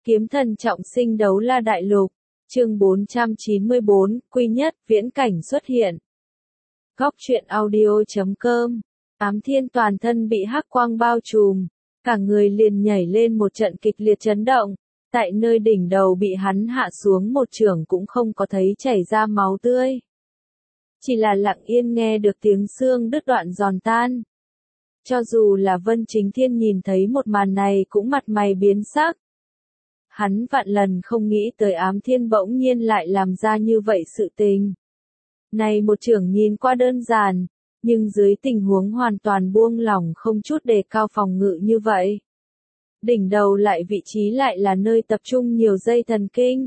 Kiếm thần trọng sinh đấu la đại lục, chương 494, quy nhất, viễn cảnh xuất hiện. Góc truyện audio.com. Ám Thiên toàn thân bị hắc quang bao trùm, cả người liền nhảy lên một trận kịch liệt chấn động, tại nơi đỉnh đầu bị hắn hạ xuống một chưởng cũng không có thấy chảy ra máu tươi. Chỉ là lặng yên nghe được tiếng xương đứt đoạn giòn tan. Cho dù là Vân Chính Thiên nhìn thấy một màn này cũng mặt mày biến sắc. Hắn vạn lần không nghĩ tới Ám Thiên bỗng nhiên lại làm ra như vậy sự tình. Này một chưởng nhìn qua đơn giản, nhưng dưới tình huống hoàn toàn buông lỏng không chút đề cao phòng ngự như vậy. Đỉnh đầu lại vị trí lại là nơi tập trung nhiều dây thần kinh.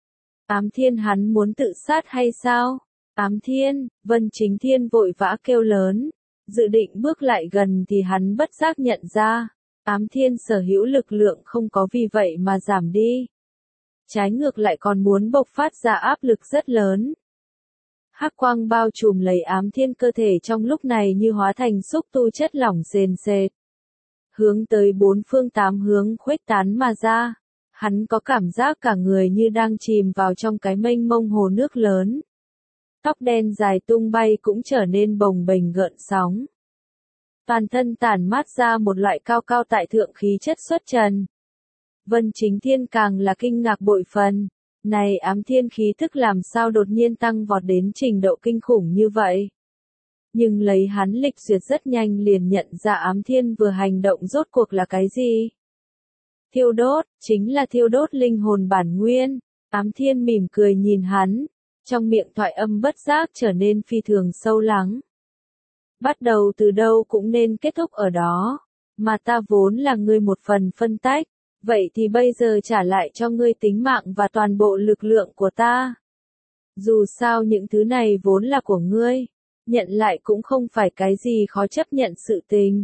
Ám Thiên hắn muốn tự sát hay sao? Ám Thiên, Vân Chính Thiên vội vã kêu lớn, dự định bước lại gần thì hắn bất giác nhận ra. Ám Thiên sở hữu lực lượng không có vì vậy mà giảm đi. Trái ngược lại còn muốn bộc phát ra áp lực rất lớn. Hắc quang bao trùm lấy Ám Thiên cơ thể trong lúc này như hóa thành xúc tu chất lỏng sền sệt. Hướng tới bốn phương tám hướng khuếch tán mà ra. Hắn có cảm giác cả người như đang chìm vào trong cái mênh mông hồ nước lớn. Tóc đen dài tung bay cũng trở nên bồng bềnh gợn sóng. Toàn thân tản mát ra một loại cao cao tại thượng khí chất xuất trần. Vân Chính Thiên càng là kinh ngạc bội phần. Này Ám Thiên khí thức làm sao đột nhiên tăng vọt đến trình độ kinh khủng như vậy. Nhưng lấy hắn lịch duyệt rất nhanh liền nhận ra Ám Thiên vừa hành động rốt cuộc là cái gì. Thiêu đốt, chính là thiêu đốt linh hồn bản nguyên. Ám Thiên mỉm cười nhìn hắn, trong miệng thoại âm bất giác trở nên phi thường sâu lắng. Bắt đầu từ đâu cũng nên kết thúc ở đó, mà ta vốn là ngươi một phần phân tách, vậy thì bây giờ trả lại cho ngươi tính mạng và toàn bộ lực lượng của ta. Dù sao những thứ này vốn là của ngươi, nhận lại cũng không phải cái gì khó chấp nhận sự tình.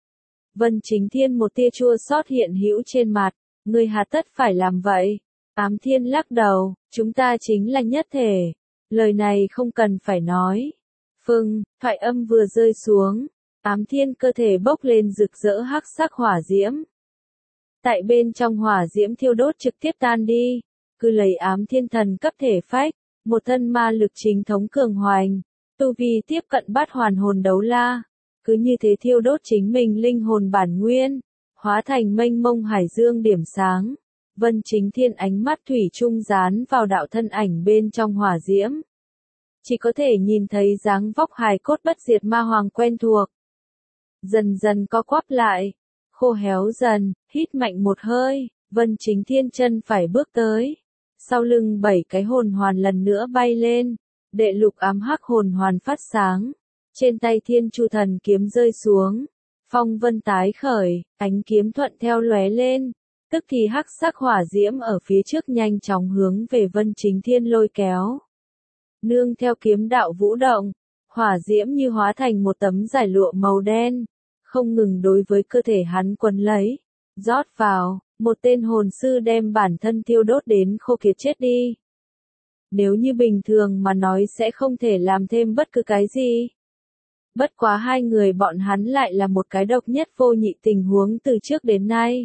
Vân Chính Thiên một tia chua xót hiện hữu trên mặt, ngươi hà tất phải làm vậy. Ám Thiên lắc đầu, chúng ta chính là nhất thể, lời này không cần phải nói. Phừng, thoại âm vừa rơi xuống, Ám Thiên cơ thể bốc lên rực rỡ hắc sắc hỏa diễm. Tại bên trong hỏa diễm thiêu đốt trực tiếp tan đi, cứ lấy Ám Thiên thần cấp thể phách, một thân ma lực chính thống cường hoành, tu vi tiếp cận bát hoàn hồn đấu la, cứ như thế thiêu đốt chính mình linh hồn bản nguyên, hóa thành mênh mông hải dương điểm sáng. Vân Chính Thiên ánh mắt thủy chung dán vào đạo thân ảnh bên trong hỏa diễm. Chỉ có thể nhìn thấy dáng vóc hài cốt bất diệt ma hoàng quen thuộc. Dần dần co quắp lại, khô héo dần, hít mạnh một hơi, Vân Chính Thiên chân phải bước tới. Sau lưng 7 cái hồn hoàn lần nữa bay lên, đệ lục ám hắc hồn hoàn phát sáng. Trên tay Thiên Chu Thần kiếm rơi xuống, phong vân tái khởi, ánh kiếm thuận theo lóe lên. Tức thì hắc sắc hỏa diễm ở phía trước nhanh chóng hướng về Vân Chính Thiên lôi kéo. Nương theo kiếm đạo vũ động, hỏa diễm như hóa thành một tấm giải lụa màu đen, không ngừng đối với cơ thể hắn quấn lấy, rót vào, một tên hồn sư đem bản thân thiêu đốt đến khô kiệt chết đi. Nếu như bình thường mà nói sẽ không thể làm thêm bất cứ cái gì. Bất quá hai người bọn hắn lại là một cái độc nhất vô nhị tình huống từ trước đến nay.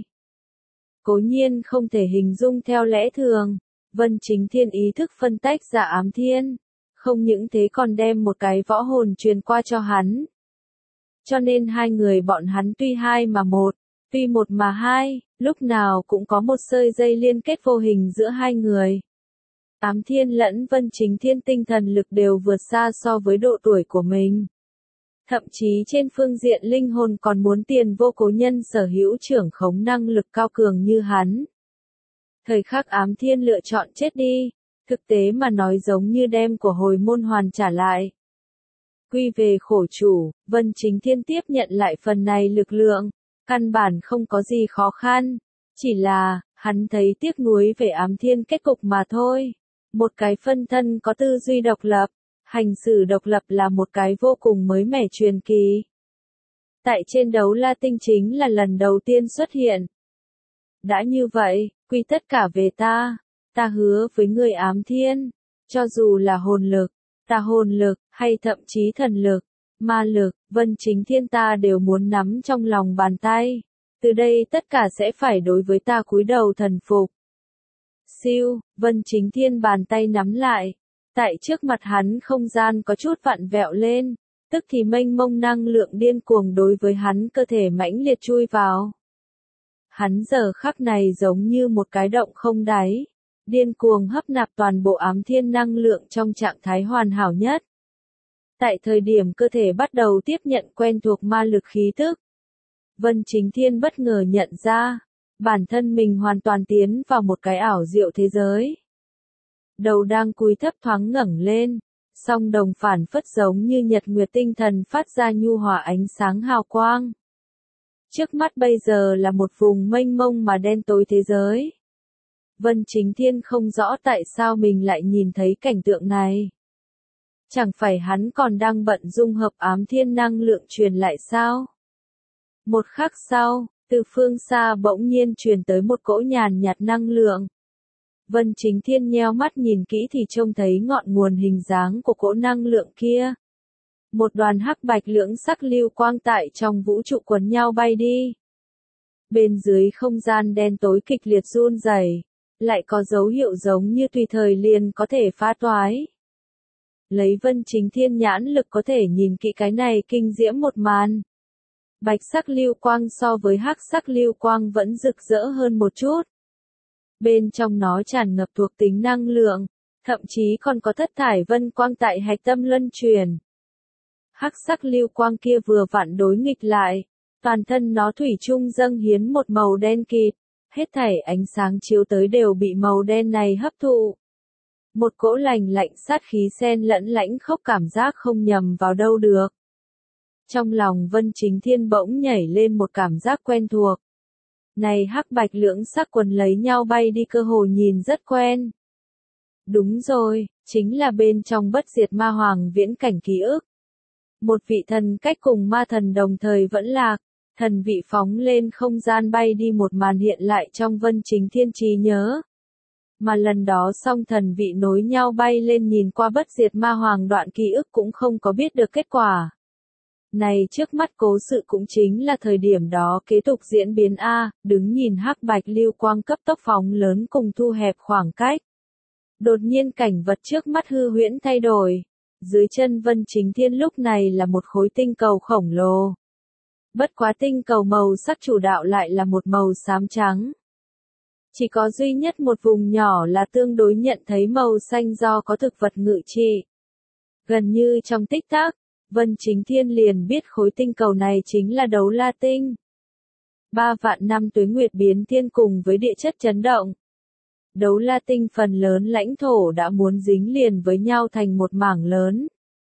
Cố nhiên không thể hình dung theo lẽ thường, Vân Chính Thiên ý thức phân tách ra Ám Thiên, không những thế còn đem một cái võ hồn truyền qua cho hắn. Cho nên hai người bọn hắn tuy hai mà một, tuy một mà hai, lúc nào cũng có một sợi dây liên kết vô hình giữa hai người. Ám Thiên lẫn Vân Chính Thiên tinh thần lực đều vượt xa so với độ tuổi của mình. Thậm chí trên phương diện linh hồn còn muốn tiền vô cố nhân sở hữu trưởng khống năng lực cao cường như hắn. Thời khắc Ám Thiên lựa chọn chết đi, thực tế mà nói giống như đem của hồi môn hoàn trả lại. Quy về khổ chủ, Vân Chính Thiên tiếp nhận lại phần này lực lượng, căn bản không có gì khó khăn, chỉ là, hắn thấy tiếc nuối về Ám Thiên kết cục mà thôi. Một cái phân thân có tư duy độc lập, hành xử độc lập là một cái vô cùng mới mẻ truyền kỳ. Tại trên đấu la tinh chính là lần đầu tiên xuất hiện. Đã như vậy, quy tất cả về ta hứa với người Ám Thiên, cho dù là hồn lực, ta hồn lực, hay thậm chí thần lực, ma lực, Vân Chính Thiên ta đều muốn nắm trong lòng bàn tay. Từ đây tất cả sẽ phải đối với ta cúi đầu thần phục. Siêu, Vân Chính Thiên bàn tay nắm lại. Tại trước mặt hắn không gian có chút vặn vẹo lên, tức thì mênh mông năng lượng điên cuồng đối với hắn cơ thể mãnh liệt chui vào. Hắn giờ khắc này giống như một cái động không đáy, điên cuồng hấp nạp toàn bộ ám thiên năng lượng trong trạng thái hoàn hảo nhất. Tại thời điểm cơ thể bắt đầu tiếp nhận quen thuộc ma lực khí tức, Vân Chính Thiên bất ngờ nhận ra, bản thân mình hoàn toàn tiến vào một cái ảo diệu thế giới. Đầu đang cúi thấp thoáng ngẩng lên, song đồng phản phất giống như nhật nguyệt tinh thần phát ra nhu hòa ánh sáng hào quang. Trước mắt bây giờ là một vùng mênh mông mà đen tối thế giới. Vân Chính Thiên không rõ tại sao mình lại nhìn thấy cảnh tượng này. Chẳng phải hắn còn đang bận dung hợp ám thiên năng lượng truyền lại sao? Một khắc sau, từ phương xa bỗng nhiên truyền tới một cỗ nhàn nhạt năng lượng. Vân Chính Thiên nheo mắt nhìn kỹ thì trông thấy ngọn nguồn hình dáng của cỗ năng lượng kia. Một đoàn hắc bạch lưỡng sắc lưu quang tại trong vũ trụ quấn nhau bay đi. Bên dưới không gian đen tối kịch liệt run rẩy, lại có dấu hiệu giống như tùy thời liền có thể phá toái. Lấy Vân Chính Thiên nhãn lực có thể nhìn kỹ cái này kinh diễm một màn. Bạch sắc lưu quang so với hắc sắc lưu quang vẫn rực rỡ hơn một chút. Bên trong nó tràn ngập thuộc tính năng lượng, thậm chí còn có thất thải vân quang tại hạch tâm luân truyền. Hắc sắc lưu quang kia vừa vặn đối nghịch lại, toàn thân nó thủy chung dâng hiến một màu đen kịt, hết thảy ánh sáng chiếu tới đều bị màu đen này hấp thụ. Một cỗ lạnh lạnh sát khí xen lẫn lãnh khốc cảm giác không nhầm vào đâu được. Trong lòng Vân Chính Thiên bỗng nhảy lên một cảm giác quen thuộc. Này hắc bạch lưỡng sắc quần lấy nhau bay đi cơ hồ nhìn rất quen. Đúng rồi, chính là bên trong bất diệt ma hoàng viễn cảnh ký ức. Một vị thần cách cùng ma thần đồng thời vẫn lạc, thần vị phóng lên không gian bay đi một màn hiện lại trong Vân Chính Thiên trí nhớ. Mà lần đó song thần vị nối nhau bay lên nhìn qua bất diệt ma hoàng đoạn ký ức cũng không có biết được kết quả. Này trước mắt cố sự cũng chính là thời điểm đó kế tục diễn biến A, đứng nhìn hắc bạch lưu quang cấp tốc phóng lớn cùng thu hẹp khoảng cách. Đột nhiên cảnh vật trước mắt hư huyễn thay đổi. Dưới chân Vân Chính Thiên lúc này là một khối tinh cầu khổng lồ. Bất quá tinh cầu màu sắc chủ đạo lại là một màu xám trắng. Chỉ có duy nhất một vùng nhỏ là tương đối nhận thấy màu xanh do có thực vật ngự trị. Gần như trong tích tắc, Vân Chính Thiên liền biết khối tinh cầu này chính là Đấu La Tinh. 3 vạn năm tuế nguyệt biến thiên cùng với địa chất chấn động. Đấu La Tinh phần lớn lãnh thổ đã muốn dính liền với nhau thành một mảng lớn.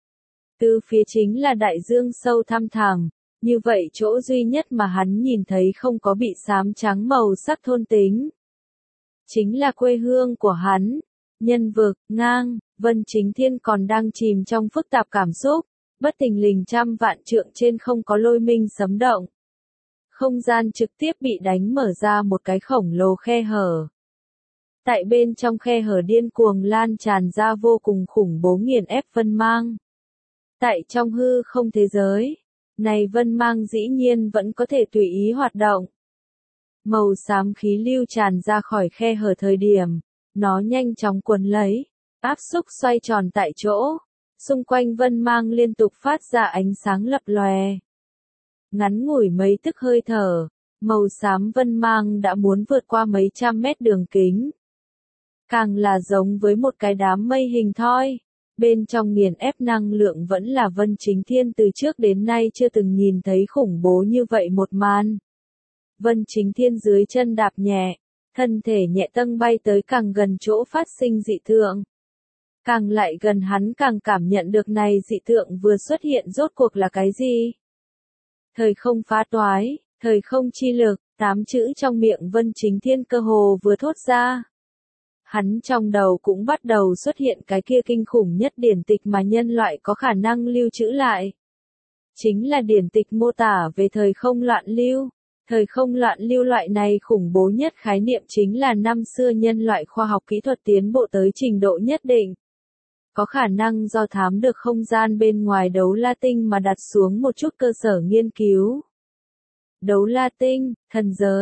Từ phía chính là đại dương sâu thăm thẳm, như vậy chỗ duy nhất mà hắn nhìn thấy không có bị xám trắng màu sắc thôn tính. Chính là quê hương của hắn, nhân vực, ngang, Vân Chính Thiên còn đang chìm trong phức tạp cảm xúc, bất thình lình trăm vạn trượng trên không có lôi minh sấm động. Không gian trực tiếp bị đánh mở ra một cái khổng lồ khe hở. Tại bên trong khe hở điên cuồng lan tràn ra vô cùng khủng bố nghiền ép vân mang. Tại trong hư không thế giới, này vân mang dĩ nhiên vẫn có thể tùy ý hoạt động. Màu xám khí lưu tràn ra khỏi khe hở thời điểm, nó nhanh chóng cuốn lấy, áp xúc xoay tròn tại chỗ, xung quanh vân mang liên tục phát ra ánh sáng lập lòe. Ngắn ngủi mấy tức hơi thở, màu xám vân mang đã muốn vượt qua mấy trăm mét đường kính. Càng là giống với một cái đám mây hình thoi, bên trong nghiền ép năng lượng vẫn là Vân Chính Thiên từ trước đến nay chưa từng nhìn thấy khủng bố như vậy một màn. Vân Chính Thiên dưới chân đạp nhẹ, thân thể nhẹ tâng bay tới càng gần chỗ phát sinh dị tượng. Càng lại gần hắn càng cảm nhận được này dị tượng vừa xuất hiện rốt cuộc là cái gì. Thời không phá toái, thời không chi lực, 8 chữ trong miệng Vân Chính Thiên cơ hồ vừa thốt ra. Hắn trong đầu cũng bắt đầu xuất hiện cái kia kinh khủng nhất điển tịch mà nhân loại có khả năng lưu trữ lại. Chính là điển tịch mô tả về thời không loạn lưu. Thời không loạn lưu loại này khủng bố nhất khái niệm chính là năm xưa nhân loại khoa học kỹ thuật tiến bộ tới trình độ nhất định. Có khả năng do thám được không gian bên ngoài Đấu La Tinh mà đặt xuống một chút cơ sở nghiên cứu. Đấu La Tinh, thần giới,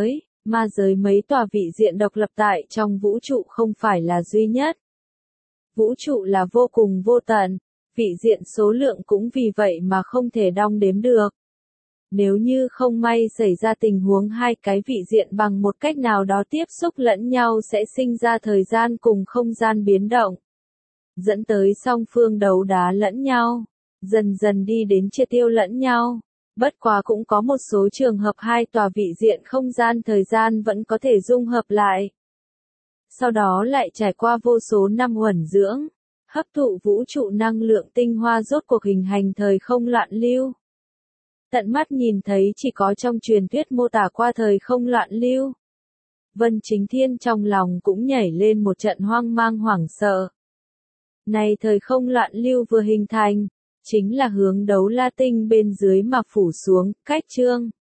Ma giới mấy tòa vị diện độc lập tại trong vũ trụ không phải là duy nhất. Vũ trụ là vô cùng vô tận, vị diện số lượng cũng vì vậy mà không thể đong đếm được. Nếu như không may xảy ra tình huống hai cái vị diện bằng một cách nào đó tiếp xúc lẫn nhau sẽ sinh ra thời gian cùng không gian biến động, dẫn tới song phương đấu đá lẫn nhau, dần dần đi đến triệt tiêu lẫn nhau. Bất quá cũng có một số trường hợp hai tòa vị diện không gian thời gian vẫn có thể dung hợp lại. Sau đó lại trải qua vô số năm uẩn dưỡng, hấp thụ vũ trụ năng lượng tinh hoa rốt cuộc hình thành thời không loạn lưu. Tận mắt nhìn thấy chỉ có trong truyền thuyết mô tả qua thời không loạn lưu. Vân Chính Thiên trong lòng cũng nhảy lên một trận hoang mang hoảng sợ. Này thời không loạn lưu vừa hình thành, chính là hướng Đấu La Tinh bên dưới mà phủ xuống, cách chương.